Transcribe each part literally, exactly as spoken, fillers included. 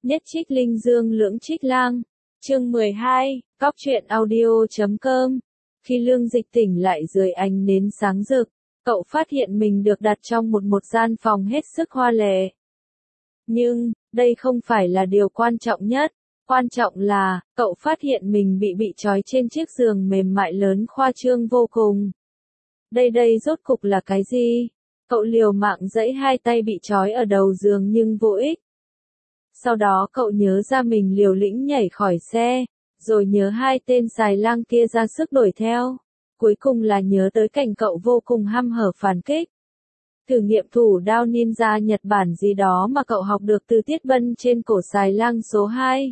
Nhất trích linh dương lưỡng trích lang. Chương mười hai, cóc truyện audio chấm com. Khi Lương Dịch tỉnh lại dưới ánh nến sáng rực, cậu phát hiện mình được đặt trong một một gian phòng hết sức hoa lệ. Nhưng, đây không phải là điều quan trọng nhất. Quan trọng là, cậu phát hiện mình bị bị trói trên chiếc giường mềm mại lớn khoa trương vô cùng. Đây đây rốt cục là cái gì? Cậu liều mạng giãy hai tay bị trói ở đầu giường nhưng vô ích. Sau đó cậu nhớ ra mình liều lĩnh nhảy khỏi xe, rồi nhớ hai tên xài lang kia ra sức đuổi theo. Cuối cùng là nhớ tới cảnh cậu vô cùng hăm hở phản kích. Thử nghiệm thủ đao ninja Nhật Bản gì đó mà cậu học được từ Tiết Bân trên cổ xài lang số hai.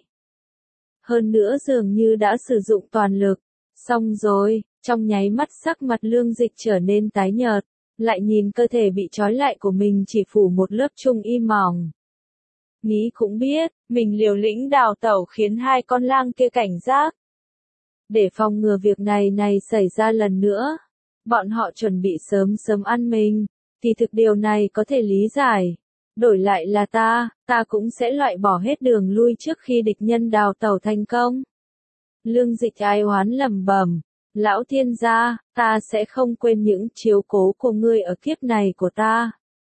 Hơn nữa dường như đã sử dụng toàn lực. Xong rồi, trong nháy mắt sắc mặt Lương Dịch trở nên tái nhợt, lại nhìn cơ thể bị trói lại của mình chỉ phủ một lớp trung y mỏng. Nghĩ cũng biết, mình liều lĩnh đào tẩu khiến hai con lang kia cảnh giác. Để phòng ngừa việc này này xảy ra lần nữa, bọn họ chuẩn bị sớm sớm ăn mình, thì thực điều này có thể lý giải. Đổi lại là ta, ta cũng sẽ loại bỏ hết đường lui trước khi địch nhân đào tẩu thành công. Lương Dịch ai oán lẩm bẩm, lão thiên gia, ta sẽ không quên những chiếu cố của ngươi ở kiếp này của ta.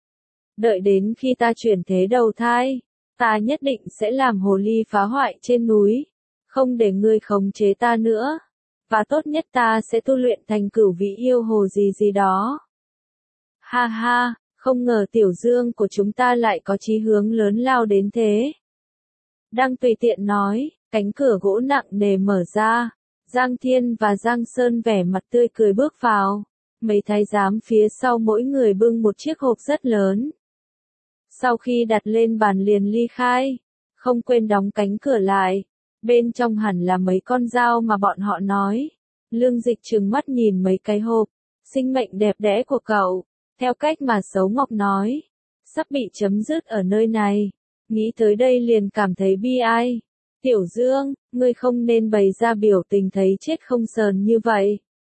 Đợi đến khi ta chuyển thế đầu thai, ta nhất định sẽ làm hồ ly phá hoại trên núi, không để ngươi khống chế ta nữa, và tốt nhất ta sẽ tu luyện thành cửu vị yêu hồ gì gì đó. Ha ha, không ngờ Tiểu Dương của chúng ta lại có chí hướng lớn lao đến thế. Đang tùy tiện nói, cánh cửa gỗ nặng nề mở ra, Giang Thiên và Giang Sơn vẻ mặt tươi cười bước vào, mấy thái giám phía sau mỗi người bưng một chiếc hộp rất lớn. Sau khi đặt lên bàn liền ly khai, không quên đóng cánh cửa lại, bên trong hẳn là mấy con dao mà bọn họ nói. Lương Dịch trừng mắt nhìn mấy cái hộp, sinh mệnh đẹp đẽ của cậu, theo cách mà Sấu Ngọc nói, sắp bị chấm dứt ở nơi này, nghĩ tới đây liền cảm thấy bi ai. Tiểu Dương, ngươi không nên bày ra biểu tình thấy chết không sờn như vậy.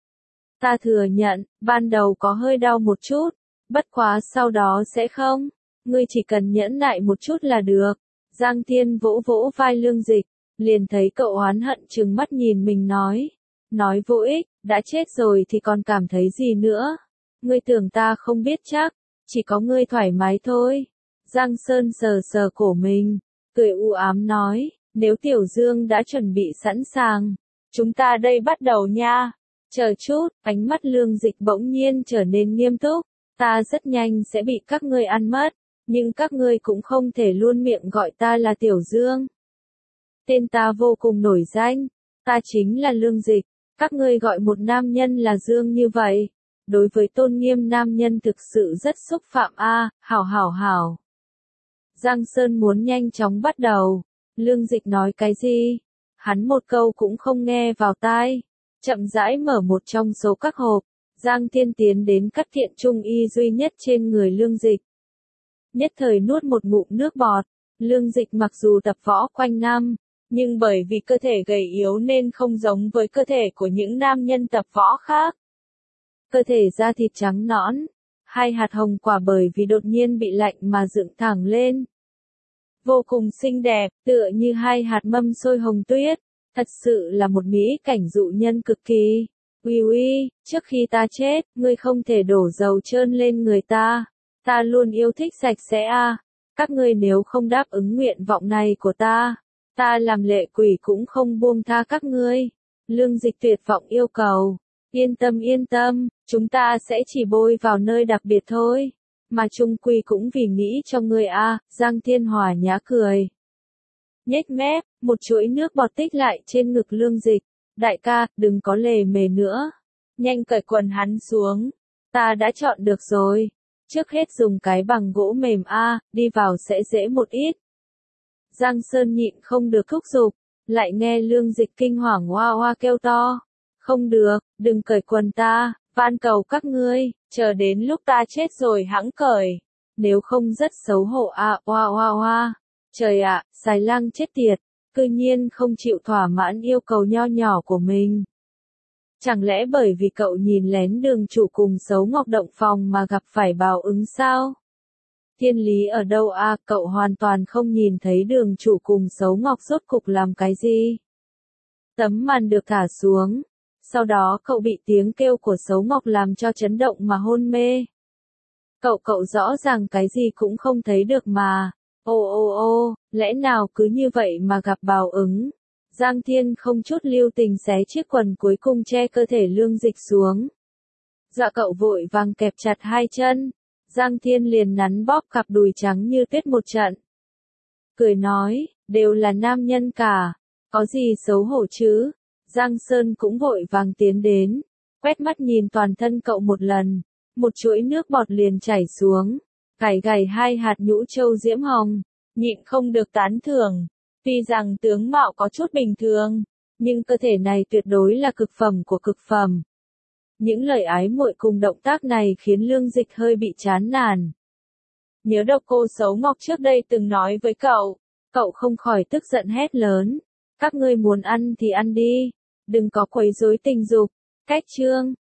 Ta thừa nhận, ban đầu có hơi đau một chút, bất quá sau đó sẽ không. Ngươi chỉ cần nhẫn nại một chút là được. Giang Thiên vỗ vỗ vai Lương Dịch, liền thấy cậu oán hận trừng mắt nhìn mình nói. Nói vô ích, đã chết rồi thì còn cảm thấy gì nữa. Ngươi tưởng ta không biết chắc, chỉ có ngươi thoải mái thôi. Giang Sơn sờ sờ cổ mình, cười u ám nói, nếu Tiểu Dương đã chuẩn bị sẵn sàng, chúng ta đây bắt đầu nha. Chờ chút, ánh mắt Lương Dịch bỗng nhiên trở nên nghiêm túc, ta rất nhanh sẽ bị các ngươi ăn mất. Nhưng các ngươi cũng không thể luôn miệng gọi ta là Tiểu Dương. Tên ta vô cùng nổi danh, ta chính là Lương Dịch, các ngươi gọi một nam nhân là Dương như vậy. Đối với tôn nghiêm nam nhân thực sự rất xúc phạm a, à, hảo hảo hảo. Giang Sơn muốn nhanh chóng bắt đầu, Lương Dịch nói cái gì? Hắn một câu cũng không nghe vào tai, chậm rãi mở một trong số các hộp, Giang Thiên tiến đến cắt kiện trung y duy nhất trên người Lương Dịch. Nhất thời nuốt một ngụm nước bọt, Lương Dịch mặc dù tập võ quanh năm, nhưng bởi vì cơ thể gầy yếu nên không giống với cơ thể của những nam nhân tập võ khác. Cơ thể da thịt trắng nõn, hai hạt hồng quả bởi vì đột nhiên bị lạnh mà dựng thẳng lên. Vô cùng xinh đẹp, tựa như hai hạt mâm xôi hồng tuyết, thật sự là một mỹ cảnh dụ nhân cực kỳ. Uy uy, trước khi ta chết, ngươi không thể đổ dầu trơn lên người ta. Ta luôn yêu thích sạch sẽ a, à. Các ngươi nếu không đáp ứng nguyện vọng này của ta, ta làm lệ quỷ cũng không buông tha các ngươi. Lương Dịch tuyệt vọng yêu cầu, yên tâm yên tâm, chúng ta sẽ chỉ bôi vào nơi đặc biệt thôi, mà chung quy cũng vì nghĩ cho ngươi a, à. Giang Thiên Hòa nhá cười. Nhếch mép, một chuỗi nước bọt tích lại trên ngực Lương Dịch, đại ca, đừng có lề mề nữa, nhanh cởi quần hắn xuống, ta đã chọn được rồi. Trước hết dùng cái bằng gỗ mềm a, đi vào sẽ dễ một ít. Giang Sơn nhịn không được thúc giục, lại nghe Lương Dịch kinh hoàng oa oa kêu to. Không được, đừng cởi quần ta, van cầu các ngươi, chờ đến lúc ta chết rồi hẵng cởi. Nếu không rất xấu hổ a, oa oa oa. Trời ạ, à, xài lang chết tiệt, cư nhiên không chịu thỏa mãn yêu cầu nho nhỏ của mình. Chẳng lẽ bởi vì cậu nhìn lén đường chủ cùng Sấu Ngọc động phòng mà gặp phải báo ứng sao? Thiên lý ở đâu a, cậu hoàn toàn không nhìn thấy Đường Chủ cùng Sấu Ngọc rốt cục làm cái gì. Tấm màn được thả xuống, sau đó cậu bị tiếng kêu của Sấu Ngọc làm cho chấn động mà hôn mê. Cậu cậu rõ ràng cái gì cũng không thấy được mà. Ô ô ô, lẽ nào cứ như vậy mà gặp báo ứng. Giang Thiên không chút lưu tình xé chiếc quần cuối cùng che cơ thể Lương Dịch xuống. Dạ cậu vội vàng kẹp chặt hai chân. Giang Thiên liền nắn bóp cặp đùi trắng như tuyết một trận. Cười nói, đều là nam nhân cả, có gì xấu hổ chứ. Giang Sơn cũng vội vàng tiến đến, quét mắt nhìn toàn thân cậu một lần, một chuỗi nước bọt liền chảy xuống, gảy gảy hai hạt nhũ châu diễm hồng, nhịn không được tán thưởng. Tuy rằng tướng mạo có chút bình thường, nhưng cơ thể này tuyệt đối là cực phẩm của cực phẩm. Những lời ái muội cùng động tác này khiến Lương Dịch hơi bị chán nản. Nhớ độc cô Sấu Ngọc trước đây từng nói với cậu, cậu không khỏi tức giận hét lớn. Các ngươi muốn ăn thì ăn đi, đừng có quấy rối tình dục. Cách chương